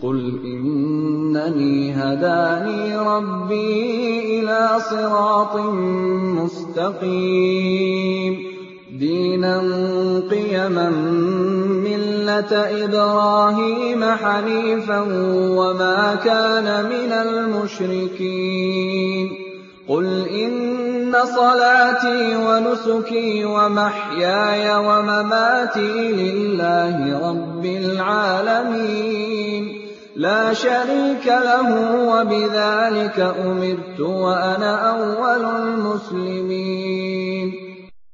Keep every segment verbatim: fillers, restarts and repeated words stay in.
قُلْ إِنَّنِي هَدَانِي رَبِّي إِلَىٰ صِرَاطٍ مُّسْتَقِيمٍ دِينًا قِيَمًا مِّلَّةَ إِبْرَاهِيمَ حَنِيفًا وَمَا كَانَ مِنَ الْمُشْرِكِينَ قُلْ إِنَّ صَلَاتِي وَنُسُكِي وَمَحْيَايَ وَمَمَاتِي لِلَّهِ رَبِّ الْعَالَمِينَ لَا شَرِيكَ لَهُ وَبِذَٰلِكَ أُمِرْتُ وَأَنَا أَوَّلُ الْمُسْلِمِينَ.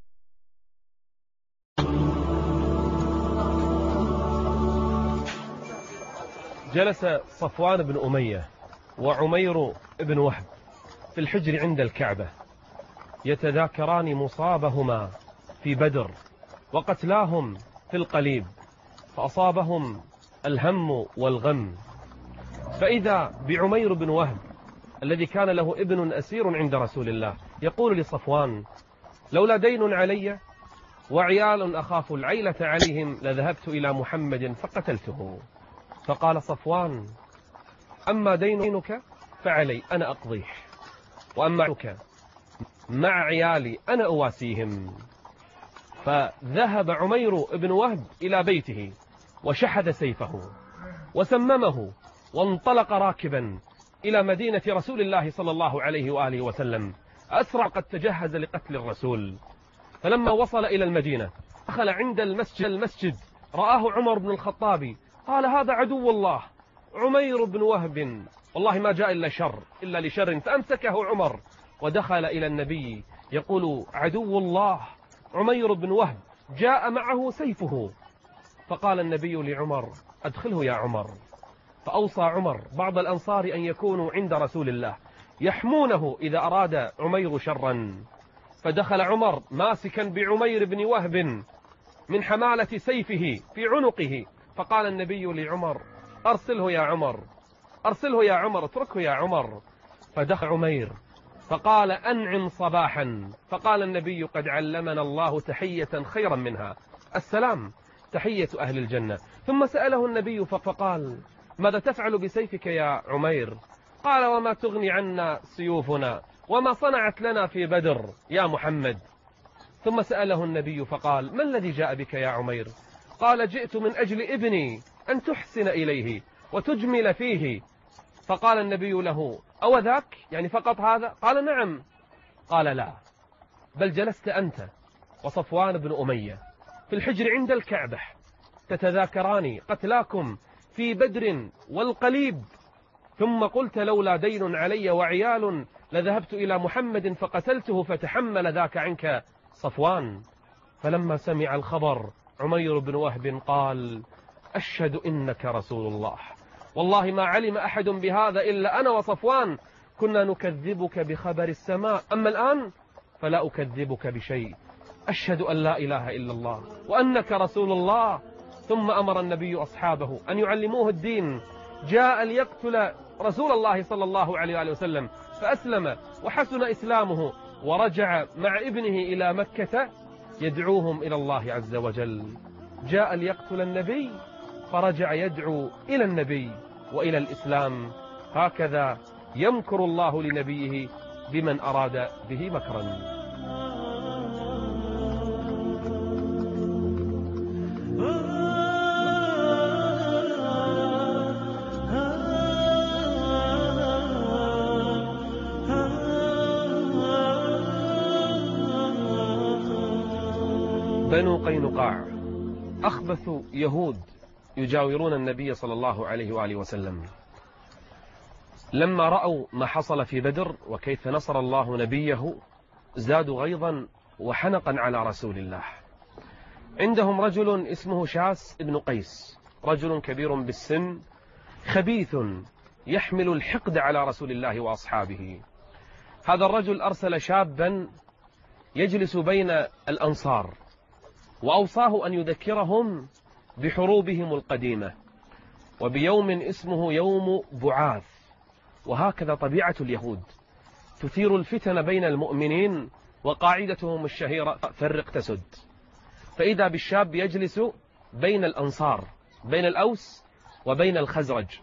جلس صفوان بن أمية وعمير بن وهب في الحجر عند الكعبة يتذاكران مصابهما في بدر وقتلاهم في القليب، فأصابهم الهم والغم. فإذا بعمير بن وهب الذي كان له ابن أسير عند رسول الله يقول لصفوان: لولا دين علي وعيال أخاف العيلة عليهم لذهبت إلى محمد فقتلته. فقال صفوان: أما دينك فعلي أنا أقضيه، وأما عنك مع عيالي أنا أواسيهم. فذهب عمير بن وهب إلى بيته وشحذ سيفه وسممه وانطلق راكبا إلى مدينة رسول الله صلى الله عليه وآله وسلم. أسرع قد تجهز لقتل الرسول. فلما وصل إلى المدينة دخل عند المسجد المسجد رآه عمر بن الخطاب، قال: هذا عدو الله عمير بن وهب، والله ما جاء إلا شر إلا لشر. فأمسكه عمر ودخل إلى النبي يقول: عدو الله عمير بن وهب جاء معه سيفه. فقال النبي لعمر: أدخله يا عمر. فأوصى عمر بعض الأنصار أن يكونوا عند رسول الله يحمونه إذا أراد عمير شرا. فدخل عمر ماسكا بعمير بن وهب من حمالة سيفه في عنقه. فقال النبي لعمر: أرسله يا عمر، أرسله يا عمر، اتركه يا عمر. فدخل عمير فقال: أنعم صباحا. فقال النبي: قد علمنا الله تحية خيرا منها، السلام، تحية أهل الجنة. ثم سأله النبي فقال: ماذا تفعل بسيفك يا عمير؟ قال: وما تغني عنا سيوفنا، وما صنعت لنا في بدر يا محمد. ثم سأله النبي فقال: ما الذي جاء بك يا عمير؟ قال: جئت من أجل ابني أن تحسن إليه وتجمل فيه. فقال النبي له: أو ذاك يعني فقط هذا؟ قال: نعم. قال: لا، بل جلست أنت وصفوان بن أمية في الحجر عند الكعبة تتذاكران قتلاكم في بدر والقليب، ثم قلت: لولا دين علي وعيال لذهبت إلى محمد فقتلته، فتحمل ذاك عنك صفوان. فلما سمع الخبر عمير بن وهب قال: أشهد إنك رسول الله، والله ما علم أحد بهذا إلا أنا وصفوان، كنا نكذبك بخبر السماء، أما الآن فلا أكذبك بشيء، أشهد أن لا إله إلا الله وأنك رسول الله. ثم أمر النبي أصحابه أن يعلموه الدين. جاء ليقتل رسول الله صلى الله عليه وآله وسلم، فأسلم وحسن إسلامه، ورجع مع ابنه إلى مكة يدعوهم إلى الله عز وجل. جاء ليقتل النبي فرجع يدعو إلى النبي وإلى الإسلام. هكذا يمكر الله لنبيه بمن أراد به مكرا. بنو قينقاع أخبث يهود يجاورون النبي صلى الله عليه وآله وسلم، لما رأوا ما حصل في بدر وكيف نصر الله نبيه زادوا غيظا وحنقا على رسول الله. عندهم رجل اسمه شاس بن قيس، رجل كبير بالسن خبيث يحمل الحقد على رسول الله وأصحابه. هذا الرجل أرسل شابا يجلس بين الأنصار وأوصاه أن يذكرهم بحروبهم القديمة وبيوم اسمه يوم بعاث. وهكذا طبيعة اليهود، تثير الفتن بين المؤمنين، وقاعدتهم الشهيرة فرق تسد. فإذا بالشاب يجلس بين الأنصار، بين الأوس وبين الخزرج،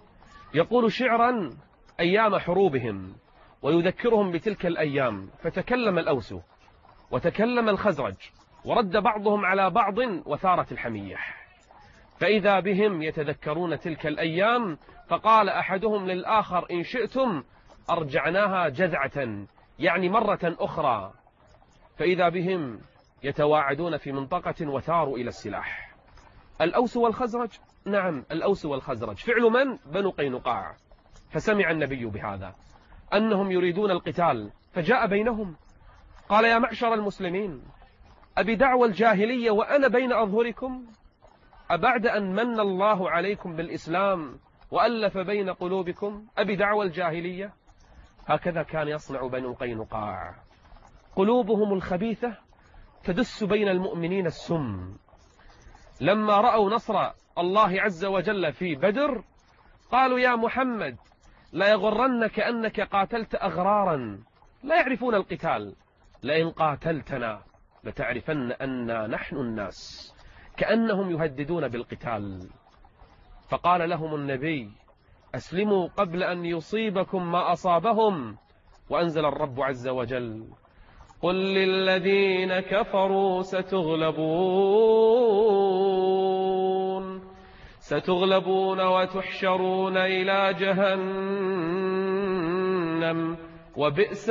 يقول شعرا أيام حروبهم ويذكرهم بتلك الأيام. فتكلم الأوس وتكلم الخزرج ورد بعضهم على بعض وثارت الحمية، فإذا بهم يتذكرون تلك الأيام، فقال أحدهم للآخر إن شئتم أرجعناها جذعة، يعني مرة أخرى. فإذا بهم يتواعدون في منطقة وثاروا إلى السلاح. الأوس والخزرج، نعم الأوس والخزرج، فعل من؟ بنو قينقاع. فسمع النبي بهذا أنهم يريدون القتال، فجاء بينهم قال يا معشر المسلمين، أبي دعوى الجاهلية وأنا بين أظهركم؟ أبعد أن من الله عليكم بالإسلام وألف بين قلوبكم أبي دعوى الجاهلية؟ هكذا كان يصنع بنو قينقاع، قلوبهم الخبيثة تدس بين المؤمنين السم. لما رأوا نصر الله عز وجل في بدر قالوا يا محمد لا يغرنك أنك قاتلت أغرارا لا يعرفون القتال، لئن قاتلتنا لتعرفن أننا نحن الناس، كأنهم يهددون بالقتال. فقال لهم النبي أسلموا قبل أن يصيبكم ما أصابهم. وأنزل الرب عز وجل قل للذين كفروا ستغلبون ستغلبون وتحشرون إلى جهنم وبئس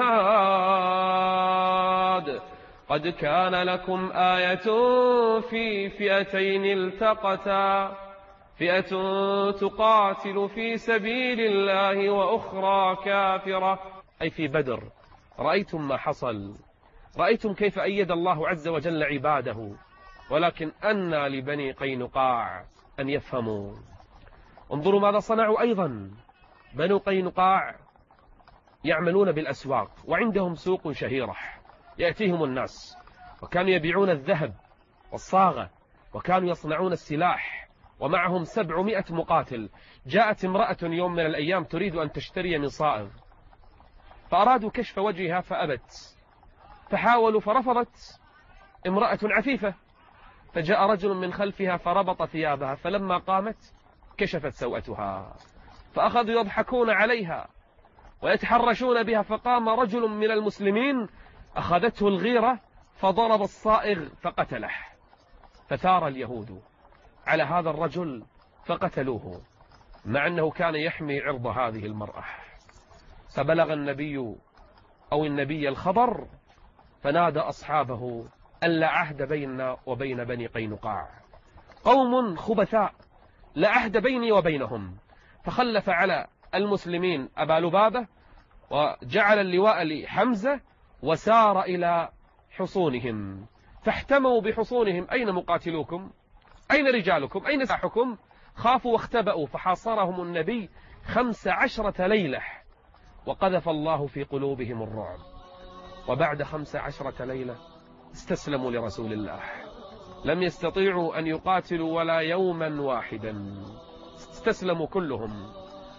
المهاد. قد كان لكم آية في فئتين التقتا، فئة تقاتل في سبيل الله وأخرى كافرة، أي في بدر. رأيتم ما حصل، رأيتم كيف أيد الله عز وجل عباده، ولكن أنى لبني قينقاع أن يفهموا. انظروا ماذا صنعوا أيضا. بنو قينقاع يعملون بالأسواق، وعندهم سوق شهيرة يأتيهم الناس، وكانوا يبيعون الذهب والصاغة، وكانوا يصنعون السلاح، ومعهم سبعمائة مقاتل. جاءت امرأة يوم من الأيام تريد أن تشتري من صائغ، فأرادوا كشف وجهها فأبت، فحاولوا فرفضت، امرأة عفيفة. فجاء رجل من خلفها فربط ثيابها، فلما قامت كشفت سوءتها، فأخذوا يضحكون عليها ويتحرشون بها. فقام رجل من المسلمين أخذته الغيرة فضرب الصائغ فقتله، فثار اليهود على هذا الرجل فقتلوه، مع أنه كان يحمي عرض هذه المرأة. فبلغ النبي أو النبي الخبر، فنادى أصحابه أن لا عهد بيننا وبين بني قينقاع، قوم خبثاء لا عهد بيني وبينهم. فخلف على المسلمين أبا لبابة وجعل اللواء لحمزة وسار إلى حصونهم، فاحتموا بحصونهم. أين مقاتلوكم؟ أين رجالكم؟ أين سلاحكم؟ خافوا واختبأوا، فحاصرهم النبي خمس عشرة ليلة، وقذف الله في قلوبهم الرعب. وبعد خمس عشرة ليلة استسلموا لرسول الله، لم يستطيعوا أن يقاتلوا ولا يوما واحدا، استسلموا كلهم،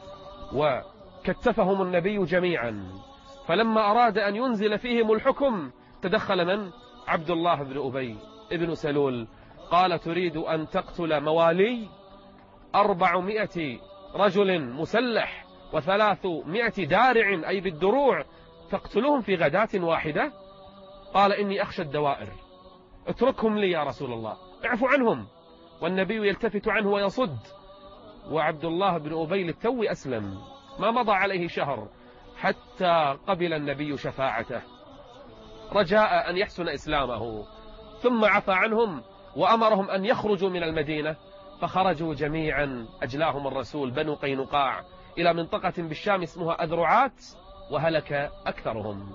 وكتفهم النبي جميعا. فلما أراد أن ينزل فيهم الحكم تدخل من؟ عبد الله بن أبي ابن سلول، قال تريد أن تقتل موالي؟ أربعمائة رجل مسلح وثلاثمائة دارع أي بالدروع تقتلهم في غداة واحدة؟ قال إني أخشى الدوائر، اتركهم لي يا رسول الله، اعفوا عنهم. والنبي يلتفت عنه ويصد. وعبد الله بن أبي للتو أسلم، ما مضى عليه شهر حتى قبل النبي شفاعته رجاء أن يحسن إسلامه، ثم عفى عنهم وأمرهم أن يخرجوا من المدينة، فخرجوا جميعا أجلاهم الرسول بنو قينقاع إلى منطقة بالشام اسمها أذرعات، وهلك أكثرهم.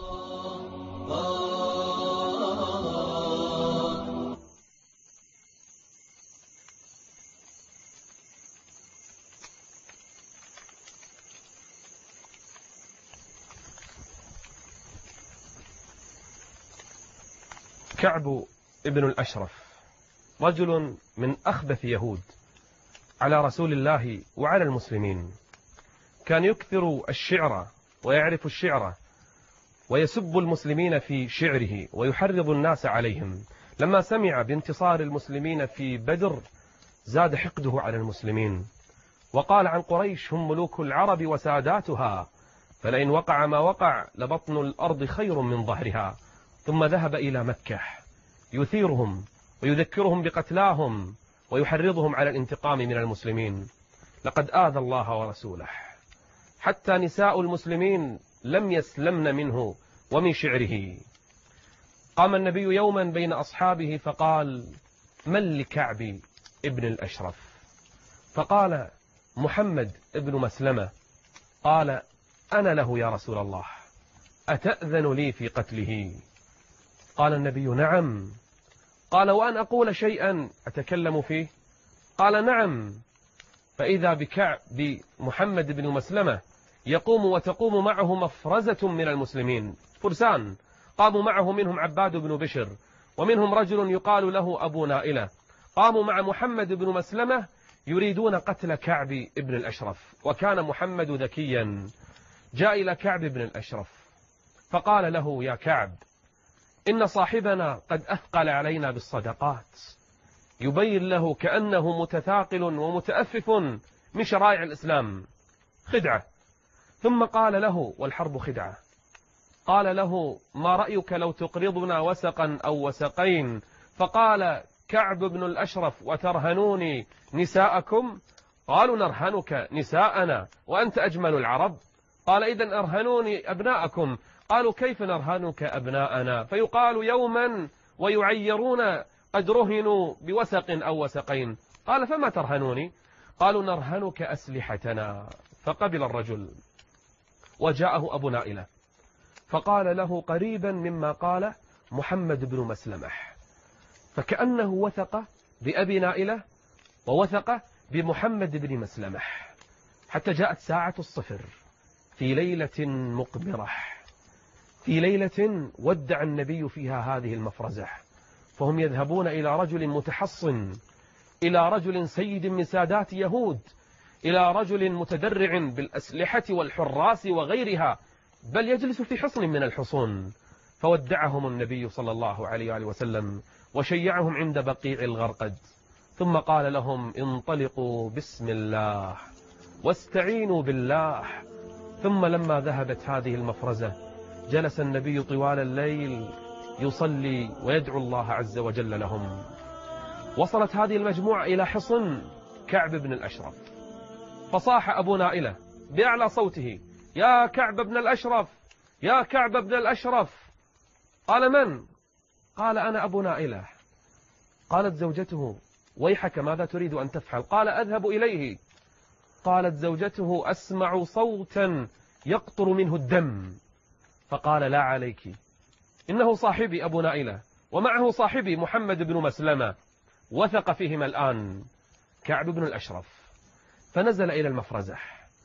كعب ابن الأشرف رجل من أخبث يهود على رسول الله وعلى المسلمين، كان يكثر الشعر ويعرف الشعر ويسب المسلمين في شعره ويحرض الناس عليهم. لما سمع بانتصار المسلمين في بدر زاد حقده على المسلمين، وقال عن قريش: هم ملوك العرب وساداتها، فلئن وقع ما وقع لبطن الأرض خير من ظهرها. ثم ذهب إلى مكة يثيرهم ويذكرهم بقتلاهم ويحرضهم على الانتقام من المسلمين. لقد آذى الله ورسوله، حتى نساء المسلمين لم يسلمن منه ومن شعره. قام النبي يوما بين أصحابه فقال: من لكعب ابن الأشرف؟ فقال: محمد ابن مسلمة. قال: أنا له يا رسول الله، أتأذن لي في قتله؟ قال النبي: نعم. قال: وأن أقول شيئا أتكلم فيه؟ قال: نعم. فإذا بكعب بمحمد بن مسلمة يقوم وتقوم معه مفرزة من المسلمين، فرسان قاموا معه، منهم عباد بن بشر، ومنهم رجل يقال له أبو نائلة، قاموا مع محمد بن مسلمة يريدون قتل كعب بن الأشرف. وكان محمد ذكيا، جاء إلى كعب بن الأشرف فقال له: يا كعب، إن صاحبنا قد أثقل علينا بالصدقات. يبين له كأنه متثاقل ومتأفف من شرائع الإسلام، خدعة. ثم قال له: والحرب خدعة. قال له: ما رأيك لو تقرضنا وسقا أو وسقين؟ فقال كعب بن الأشرف: وترهنوني نساءكم؟ قالوا: نرهنك نساءنا وأنت أجمل العرب. قال: إذن أرهنوني أبناءكم. قالوا: كيف نرهنك أبناءنا؟ فيقال يوما ويعيرون قد رهنوا بوسق أو وسقين. قال: فما ترهنوني؟ قالوا: نرهنك أسلحتنا. فقبل الرجل، وجاءه أبو نائلة فقال له قريبا مما قال محمد بن مسلمة، فكأنه وثق بأبي نائلة ووثق بمحمد بن مسلمة، حتى جاءت ساعة الصفر في ليلة مقمرة، في ليلة ودع النبي فيها هذه المفرزة، فهم يذهبون إلى رجل متحصن، إلى رجل سيد من سادات يهود، إلى رجل متدرع بالأسلحة والحراس وغيرها، بل يجلس في حصن من الحصون. فودعهم النبي صلى الله عليه وآله وسلم وشيعهم عند بقيع الغرقد، ثم قال لهم: انطلقوا بسم الله واستعينوا بالله. ثم لما ذهبت هذه المفرزة جلس النبي طوال الليل يصلي ويدعو الله عز وجل لهم. وصلت هذه المجموعة إلى حصن كعب بن الأشرف، فصاح أبو نائلة بأعلى صوته: يا كعب بن الأشرف، يا كعب بن الأشرف. قال: من؟ قال: أنا أبو نائلة. قالت زوجته: ويحك، ماذا تريد أن تفعل؟ قال: أذهب إليه. قالت زوجته: أسمع صوتا يقطر منه الدم. فقال: لا عليك، إنه صاحبي أبو نائلة، ومعه صاحبي محمد بن مسلمة، وثق فيهما الآن كعب بن الأشرف. فنزل إلى المفرزة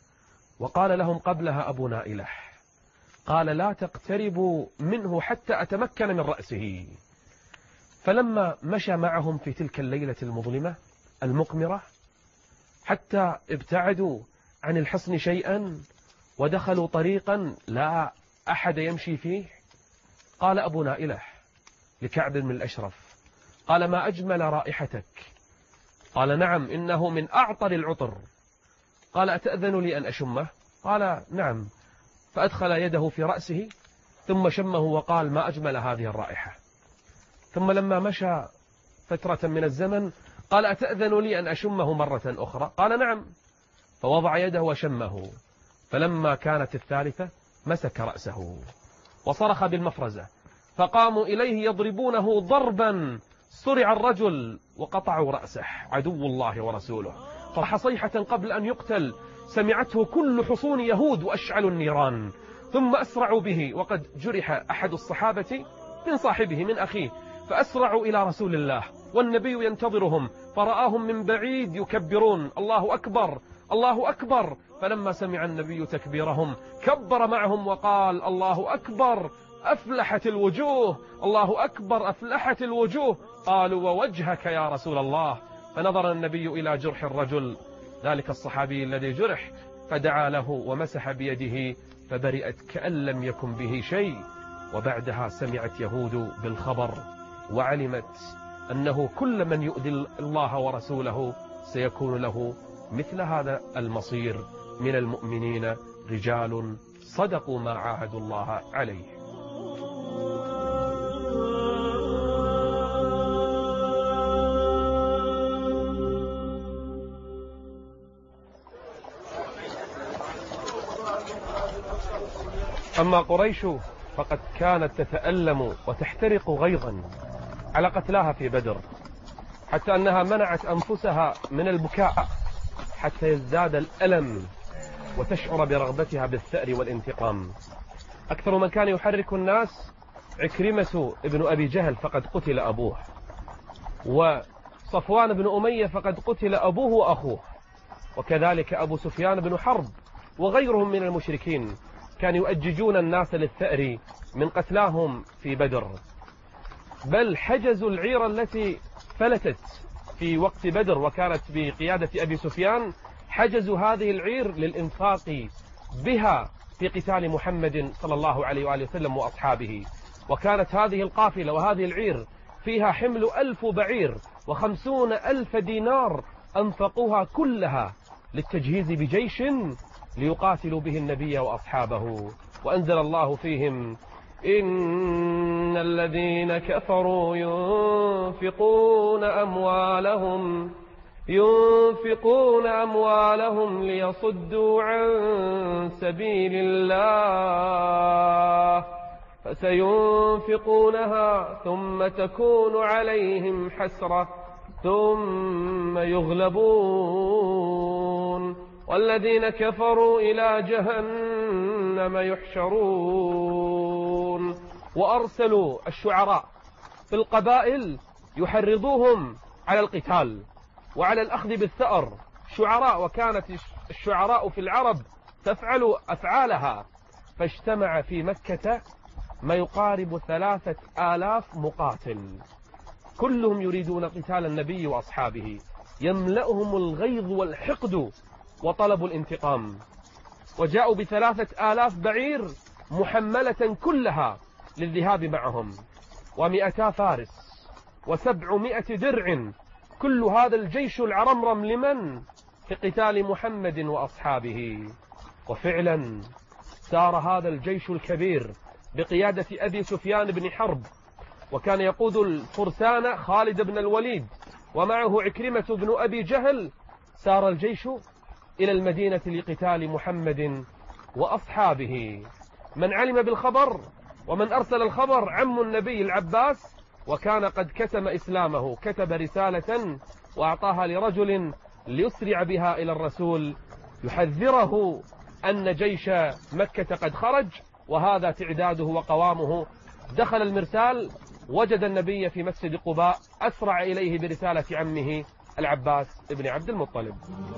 وقال لهم قبلها أبو نائلة، قال: لا تقتربوا منه حتى أتمكن من رأسه. فلما مشى معهم في تلك الليلة المظلمة المقمرة حتى ابتعدوا عن الحصن شيئا ودخلوا طريقا لا أحد يمشي فيه، قال أبو نائلة لكعب بن الأشرف: قال: ما أجمل رائحتك؟ قال: نعم، إنه من أعطر العطر. قال: أتأذن لي أن أشمه؟ قال: نعم. فأدخل يده في رأسه ثم شمه وقال: ما أجمل هذه الرائحة. ثم لما مشى فترة من الزمن قال: أتأذن لي أن أشمه مرة أخرى؟ قال: نعم. فوضع يده وشمه، فلما كانت الثالثة مسك رأسه وصرخ بالمفرزة، فقاموا إليه يضربونه ضربا، صرع الرجل وقطعوا رأسه، عدو الله ورسوله. صاح صيحة قبل أن يقتل سمعته كل حصون يهود وأشعلوا النيران، ثم أسرعوا به، وقد جرح أحد الصحابة من صاحبه من أخيه، فأسرعوا إلى رسول الله والنبي ينتظرهم، فرآهم من بعيد يكبرون: الله أكبر، الله أكبر. فلما سمع النبي تكبيرهم كبر معهم وقال: الله أكبر، أفلحت الوجوه، الله أكبر، أفلحت الوجوه. قالوا: ووجهك يا رسول الله. فنظر النبي إلى جرح الرجل، ذلك الصحابي الذي جرح، فدعا له ومسح بيده فبرئت كأن لم يكن به شيء. وبعدها سمعت يهود بالخبر وعلمت أنه كل من يؤذي الله ورسوله سيكون له مثل هذا المصير من المؤمنين رجال صدقوا ما عاهدوا الله عليه. أما قريش فقد كانت تتألم وتحترق غيظا على قتلاها في بدر، حتى أنها منعت أنفسها من البكاء حتى يزداد الألم وتشعر برغبتها بالثأر والانتقام. أكثر من كان يحرك الناس عكرمة ابن أبي جهل فقد قتل أبوه، وصفوان بن أمية فقد قتل أبوه وأخوه، وكذلك أبو سفيان بن حرب وغيرهم من المشركين كانوا يؤججون الناس للثأر من قتلاهم في بدر. بل حجزوا العير التي فلتت في وقت بدر وكانت بقيادة أبي سفيان، حجزوا هذه العير للإنفاق بها في قتال محمد صلى الله عليه وآله وسلم وأصحابه. وكانت هذه القافلة وهذه العير فيها حمل ألف بعير وخمسون ألف دينار أنفقوها كلها للتجهيز بجيش ليقاتلوا به النبي وأصحابه. وأنزل الله فيهم: إن الذين كفروا ينفقون أموالهم ينفقون أموالهم ليصدوا عن سبيل الله فسينفقونها ثم تكون عليهم حسرة ثم يغلبون والذين كفروا إلى جهنم يحشرون. وأرسلوا الشعراء في القبائل يحرضوهم على القتال وعلى الأخذ بالثأر، شعراء، وكانت الشعراء في العرب تفعل أفعالها. فاجتمع في مكة ما يقارب ثلاثة آلاف مقاتل، كلهم يريدون قتال النبي وأصحابه، يملأهم الغيظ والحقد وطلب الانتقام. وجاءوا بثلاثة آلاف بعير محملة كلها للذهاب معهم، ومئتا فارس وسبعمائة درع، كل هذا الجيش العرمرم لمن؟ في قتال محمد وأصحابه. وفعلا سار هذا الجيش الكبير بقيادة أبي سفيان بن حرب، وكان يقود الفرسان خالد بن الوليد ومعه عكرمة بن أبي جهل. سار الجيش إلى المدينة لقتال محمد وأصحابه. من علم بالخبر ومن أرسل الخبر عم النبي العباس، وكان قد كتم إسلامه، كتب رسالة وأعطاها لرجل ليسرع بها إلى الرسول يحذره أن جيش مكة قد خرج وهذا تعداده وقوامه. دخل المرسال وجد النبي في مسجد قباء، أسرع إليه برسالة عمه العباس ابن عبد المطلب.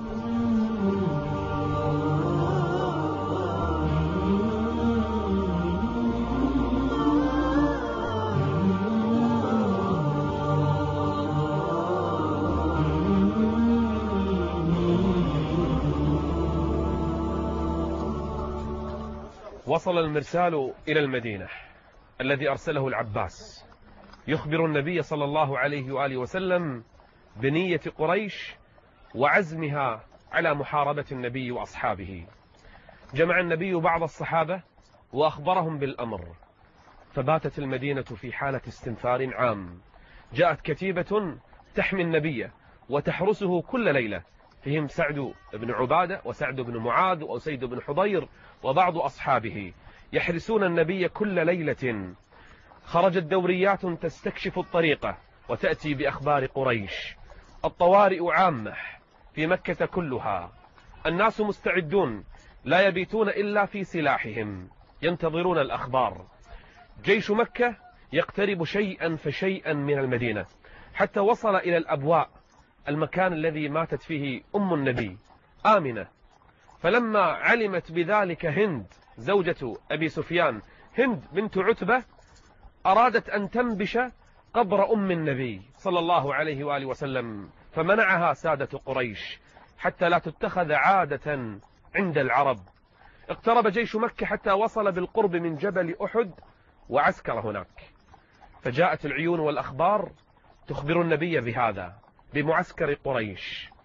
وصل المرسال إلى المدينة الذي أرسله العباس يخبر النبي صلى الله عليه وآله وسلم بنية قريش وعزمها على محاربة النبي وأصحابه. جمع النبي بعض الصحابة وأخبرهم بالأمر، فباتت المدينة في حالة استنفار عام. جاءت كتيبة تحمي النبي وتحرسه كل ليلة، فيهم سعد بن عبادة وسعد بن معاذ وأسيد بن حضير وبعض أصحابه، يحرسون النبي كل ليلة. خرجت دوريات تستكشف الطريقة وتأتي بأخبار قريش. الطوارئ عامة في مكة كلها، الناس مستعدون لا يبيتون إلا في سلاحهم ينتظرون الأخبار. جيش مكة يقترب شيئا فشيئا من المدينة حتى وصل إلى الأبواء، المكان الذي ماتت فيه أم النبي آمنة. فلما علمت بذلك هند زوجة أبي سفيان، هند بنت عتبة، أرادت أن تنبش قبر أم النبي صلى الله عليه وآله وسلم، فمنعها سادة قريش حتى لا تتخذ عادة عند العرب. اقترب جيش مكة حتى وصل بالقرب من جبل أحد وعسكر هناك، فجاءت العيون والأخبار تخبر النبي بهذا، بمعسكر قريش.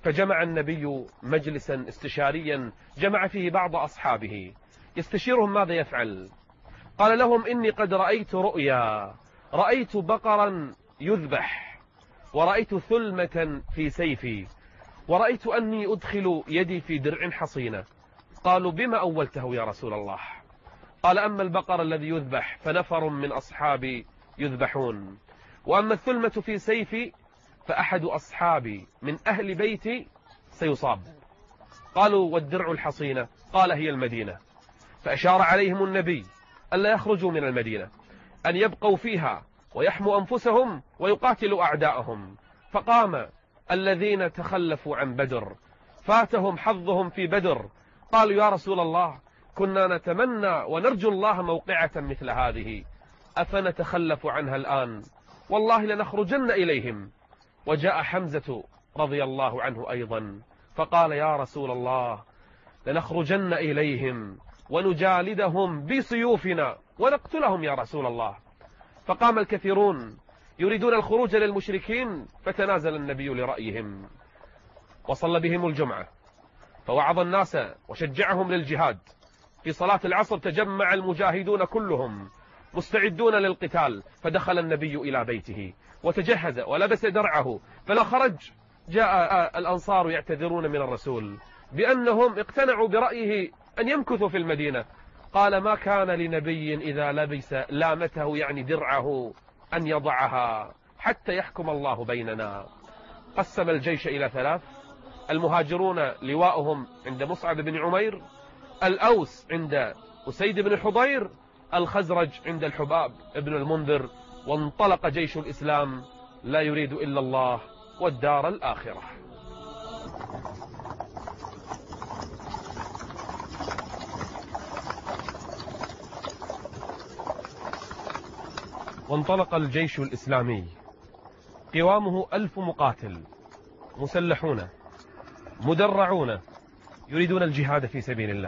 فجمع النبي مجلسا استشاريا جمع فيه بعض أصحابه يستشيرهم ماذا يفعل. قال لهم: إني قد رأيت رؤيا، رأيت بقرا يذبح، ورأيت ثلمة في سيفي، ورأيت أني أدخل يدي في درع حصينة. قالوا: بما أولته يا رسول الله؟ قال: أما البقر الذي يذبح فنفر من أصحابي يذبحون، وأما الثلمة في سيفي فأحد أصحابي من أهل بيتي سيصاب. قالوا: والدرع الحصينة؟ قال: هي المدينة. فأشار عليهم النبي ألا يخرجوا من المدينة، أن يبقوا فيها ويحموا أنفسهم ويقاتلوا أعداءهم. فقام الذين تخلفوا عن بدر، فاتهم حظهم في بدر، قالوا: يا رسول الله، كنا نتمنى ونرجو الله موقعة مثل هذه، أفنتخلف عنها الآن؟ والله لنخرجن إليهم. وجاء حمزة رضي الله عنه أيضا فقال: يا رسول الله، لنخرجن إليهم ونجالدهم بسيوفنا ونقتلهم يا رسول الله. فقام الكثيرون يريدون الخروج للمشركين، فتنازل النبي لرأيهم وصلى بهم الجمعة، فوعظ الناس وشجعهم للجهاد. في صلاة العصر تجمع المجاهدون كلهم مستعدون للقتال، فدخل النبي إلى بيته وتجهز ولبس درعه. فلا خرج جاء الأنصار يعتذرون من الرسول بأنهم اقتنعوا برأيه أن يمكثوا في المدينة. قال: ما كان لنبي إذا لبس لامته يعني درعه أن يضعها حتى يحكم الله بيننا. قسم الجيش إلى ثلاث: المهاجرون لواؤهم عند مصعب بن عمير، الأوس عند أسيد بن حضير، الخزرج عند الحباب بن المنذر. وانطلق جيش الإسلام لا يريد إلا الله والدار الآخرة. وانطلق الجيش الإسلامي قوامه ألف مقاتل مسلحون مدرعون يريدون الجهاد في سبيل الله.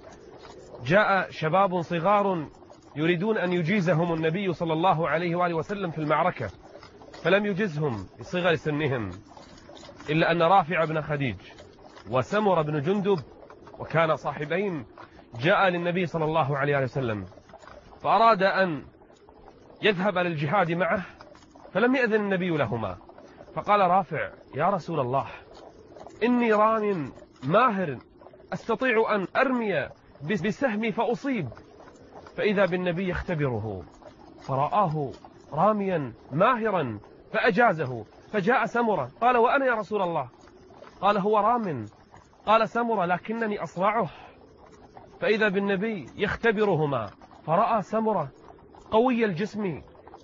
جاء شباب صغار يريدون أن يجيزهم النبي صلى الله عليه وآله وسلم في المعركة، فلم يجزهم لصغر سنهم، إلا أن رافع بن خديج وسمر بن جندب وكان صاحبين جاء للنبي صلى الله عليه وسلم فأراد أن يذهب للجهاد معه، فلم يأذن النبي لهما. فقال رافع: يا رسول الله، إني رام ماهر أستطيع أن أرمي بسهمي فأصيب. فإذا بالنبي يختبره فرآه راميا ماهرا فأجازه. فجاء سمرة قال: وأنا يا رسول الله؟ قال: هو رام. قال سمرة: لكنني أصرعه. فإذا بالنبي يختبرهما فرأى سمرة قوي الجسم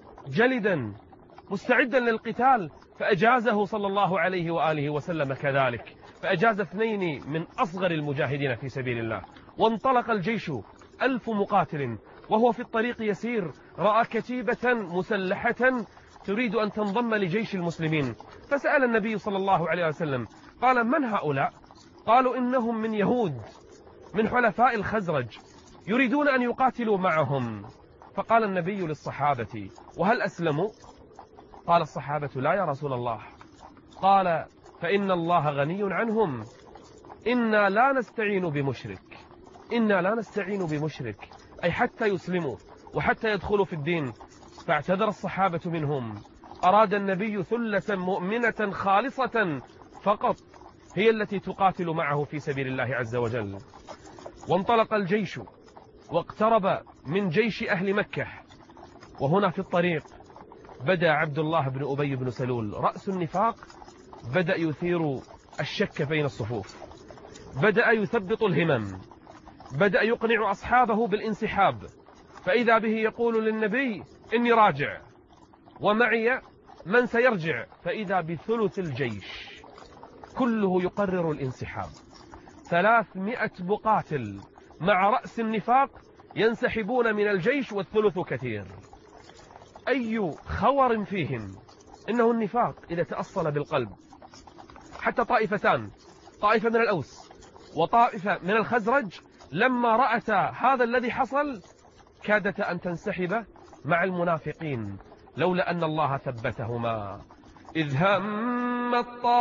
جلدا مستعدا للقتال، فأجازه صلى الله عليه وآله وسلم كذلك، فأجاز اثنين من أصغر المجاهدين في سبيل الله. وانطلق الجيش ألف مقاتل، وهو في الطريق يسير رأى كتيبة مسلحة تريد أن تنضم لجيش المسلمين، فسأل النبي صلى الله عليه وسلم قال: من هؤلاء؟ قالوا: إنهم من يهود من حلفاء الخزرج يريدون أن يقاتلوا معهم. فقال النبي للصحابة: وهل أسلموا؟ قال الصحابة: لا يا رسول الله. قال: فإن الله غني عنهم، إنا لا نستعين بمشرك، إنا لا نستعين بمشرك، أي حتى يسلموا وحتى يدخلوا في الدين. فاعتذر الصحابة منهم. أراد النبي ثلة مؤمنة خالصة فقط هي التي تقاتل معه في سبيل الله عز وجل. وانطلق الجيش واقترب من جيش أهل مكة، وهنا في الطريق بدأ عبد الله بن أبي بن سلول رأس النفاق، بدأ يثير الشك بين الصفوف، بدأ يثبط الهمم، بدأ يقنع أصحابه بالانسحاب. فإذا به يقول للنبي: إني راجع ومعي من سيرجع. فإذا بثلث الجيش كله يقرر الانسحاب، ثلاثمائة مقاتل مع رأس النفاق ينسحبون من الجيش والثلث كثير. أي خور فيهم، إنه النفاق إذا تأصل بالقلب. حتى طائفتان، طائفة من الأوس وطائفة من الخزرج، لما رأتا هذا الذي حصل كادت أن تنسحب مع المنافقين، لولا أن الله ثبتهما. إذ هم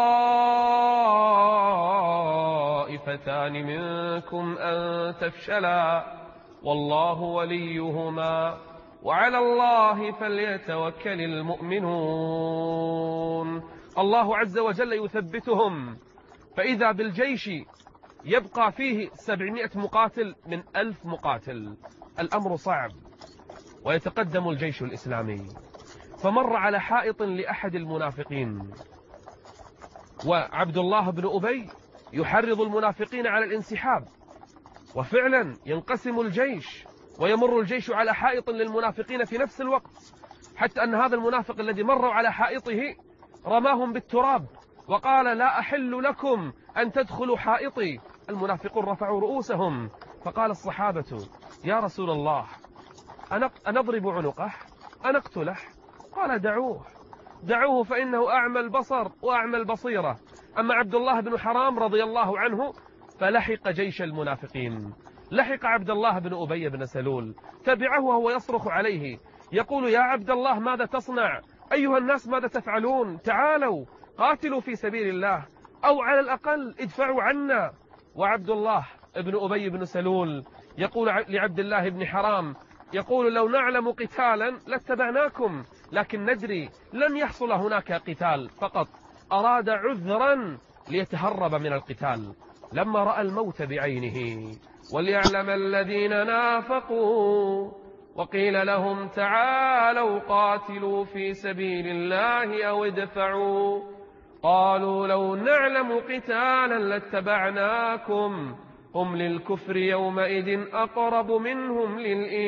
الطائفتان منكم أن تفشلا والله وليهما وعلى الله فليتوكل المؤمنون. الله عز وجل يثبتهم، فإذا بالجيش يبقى فيه سبعمائة مقاتل من ألف مقاتل، الأمر صعب، ويتقدم الجيش الإسلامي. فمر على حائط لأحد المنافقين، وعبد الله بن أبي يحرض المنافقين على الانسحاب، وفعلا ينقسم الجيش ويمر الجيش على حائط للمنافقين في نفس الوقت، حتى أن هذا المنافق الذي مروا على حائطه رماهم بالتراب وقال لا أحل لكم أن تدخلوا حائطي. المنافقون رفعوا رؤوسهم، فقال الصحابة يا رسول الله أنضرب عنقه أنقتله؟ قال دعوه دعوه فإنه أعمى البصر وأعمى البصيرة. أما عبد الله بن حرام رضي الله عنه فلحق جيش المنافقين، لحق عبد الله بن أبي بن سلول، تبعه وهو يصرخ عليه يقول يا عبد الله ماذا تصنع؟ أيها الناس ماذا تفعلون؟ تعالوا قاتلوا في سبيل الله، أو على الأقل ادفعوا عنا. وعبد الله بن أبي بن سلول يقول لعبد الله بن حرام يقول لو نعلم قتالا لاتبعناكم، لكن ندري لن يحصل هناك قتال، فقط أراد عذرا ليتهرب من القتال. لما رأى الموت بعينه وليعلم الذين نافقوا وقيل لهم تعالوا قاتلوا في سبيل الله أو ادفعوا قالوا لو نعلم قتالا لاتبعناكم هم للكفر يومئذ أقرب منهم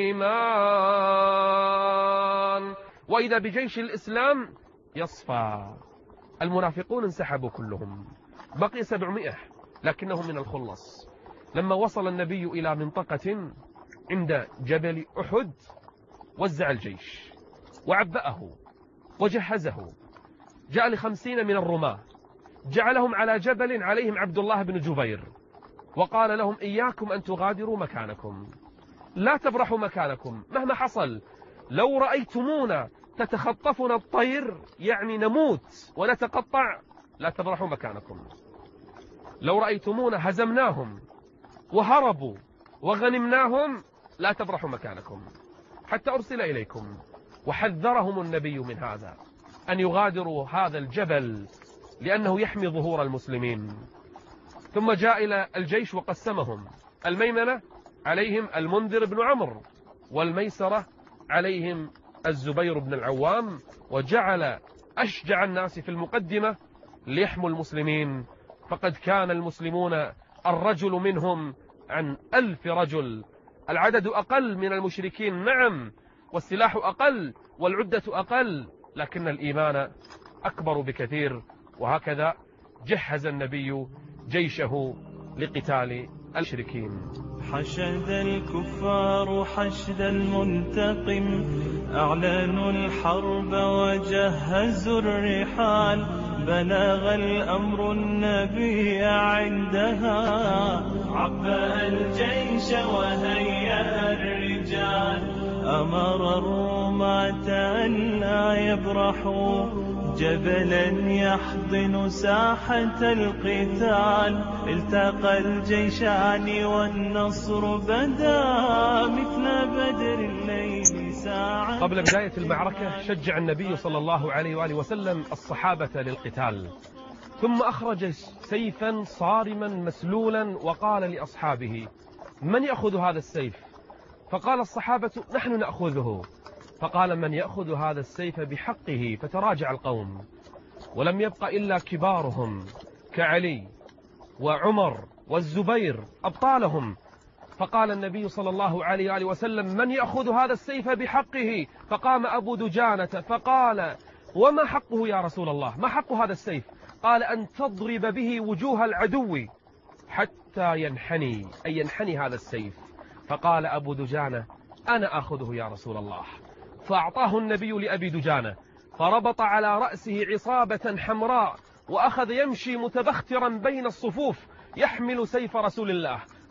للإيمان. وإذا بجيش الإسلام يصفى. المنافقون انسحبوا كلهم، بقي سبعمائة لكنهم من الخلص. لما وصل النبي إلى منطقة عند جبل أحد وزع الجيش وعبأه وجهزه، جاء لخمسين من الرماة جعلهم على جبل عليهم عبد الله بن جبير، وقال لهم إياكم أن تغادروا مكانكم، لا تبرحوا مكانكم مهما حصل. لو رأيتمونا تتخطفنا الطير يعني نموت ونتقطع، لا تبرحوا مكانكم. لو رأيتمونا هزمناهم وهربوا وغنمناهم لا تبرحوا مكانكم حتى أرسل إليكم. وحذرهم النبي من هذا، أن يغادروا هذا الجبل لأنه يحمي ظهور المسلمين. ثم جاء إلى الجيش وقسمهم، الميمنة عليهم المنذر بن عمرو، والميسرة عليهم الزبير بن العوام، وجعل أشجع الناس في المقدمة ليحموا المسلمين. فقد كان المسلمون الرجل منهم عن ألف رجل، العدد أقل من المشركين نعم، والسلاح أقل والعدة أقل، لكن الإيمان أكبر بكثير. وهكذا جهز النبي جيشه لقتال المشركين. حشد الكفار حشد المنتقم، أعلنوا الحرب وجهزوا الرحال، بلغ الأمر النبي عندها، عبأ الجيش وهيأ الرجال، أمر الرماة أن لا يبرحوا، جبلا يحضن ساحة القتال، التقى الجيشان والنصر بدا مثل بدر الليل ساعة. قبل بداية المعركة شجع النبي صلى الله عليه وآله وسلم الصحابة للقتال، ثم أخرج سيفا صارما مسلولا وقال لأصحابه من يأخذ هذا السيف؟ فقال الصحابة نحن نأخذه. فقال من يأخذ هذا السيف بحقه؟ فتراجع القوم، ولم يبق إلا كبارهم كعلي وعمر والزبير أبطالهم. فقال النبي صلى الله عليه وآله وسلم من يأخذ هذا السيف بحقه؟ فقام أبو دجانة فقال وما حقه يا رسول الله؟ ما حق هذا السيف؟ قال أن تضرب به وجوه العدو حتى ينحني، أي ينحني هذا السيف. فقال أبو دجانة أنا أخذه يا رسول الله. فأعطاه النبي لأبي دجانة، فربط على رأسه عصابة حمراء، وأخذ يمشي متبخترا بين الصفوف يحمل سيف رسول الله.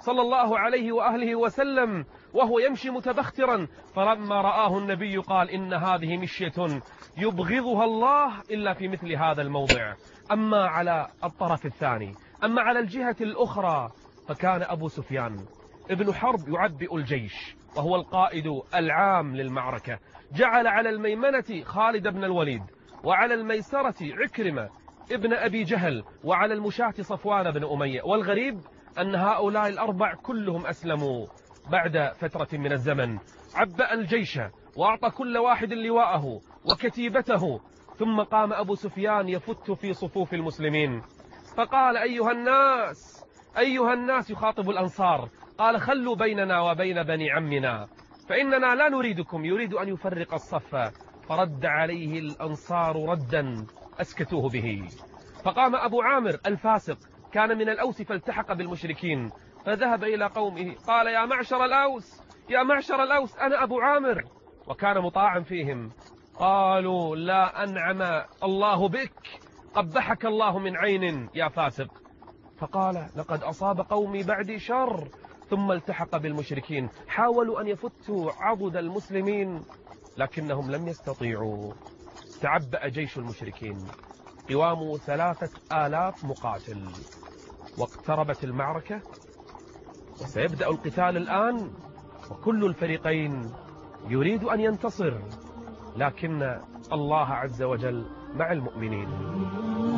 صلى الله عليه وآله وسلم وهو يمشي متبخترا، فلما رآه النبي قال إن هذه مشية يبغضها الله إلا في مثل هذا الموضع. أما على الطرف الثاني، أما على الجهة الأخرى، فكان أبو سفيان ابن حرب يعبئ الجيش وهو القائد العام للمعركة. جعل على الميمنة خالد بن الوليد، وعلى الميسرة عكرمة ابن أبي جهل، وعلى المشاة صفوان بن أمية. والغريب أن هؤلاء الأربع كلهم أسلموا بعد فترة من الزمن. عبأ الجيش وأعطى كل واحد لواءه وكتيبته، ثم قام أبو سفيان يفت في صفوف المسلمين فقال: أيها الناس أيها الناس، يخاطب الأنصار، قال: خلوا بيننا وبين بني عمنا فإننا لا نريدكم. يريد أن يفرق الصف، فرد عليه الأنصار ردا أسكتوه به. فقام أبو عامر الفاسق، كان من الأوس، فالتحق بالمشركين، فذهب إلى قومه قال: يا معشر الأوس يا معشر الأوس أنا أبو عامر، وكان مطاعا فيهم. قالوا: لا أنعم الله بك، قبحك الله من عين يا فاسق. فقال: لقد أصاب قومي بعدي شر. ثم التحق بالمشركين، حاولوا أن يفتوا عضد المسلمين لكنهم لم يستطيعوا. تعبأ جيش المشركين، قوامه ثلاثة آلاف مقاتل، واقتربت المعركة وسيبدأ القتال الآن، وكل الفريقين يريد أن ينتصر، لكن الله عز وجل مع المؤمنين.